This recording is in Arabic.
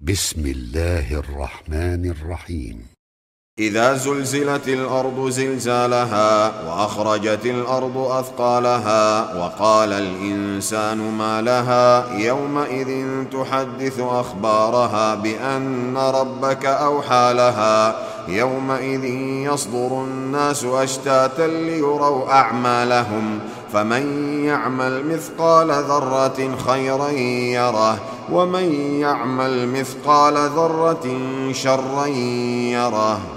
بسم الله الرحمن الرحيم. إذا زلزلت الأرض زلزالها وأخرجت الأرض أثقالها وقال الإنسان ما لها يومئذ تحدث أخبارها بأن ربك أوحى لها يومئذ يصدر الناس أشتاتا ليروا أعمالهم فمن يعمل مثقال ذرة خيرا يره ومن يعمل مثقال ذرة شرا يره.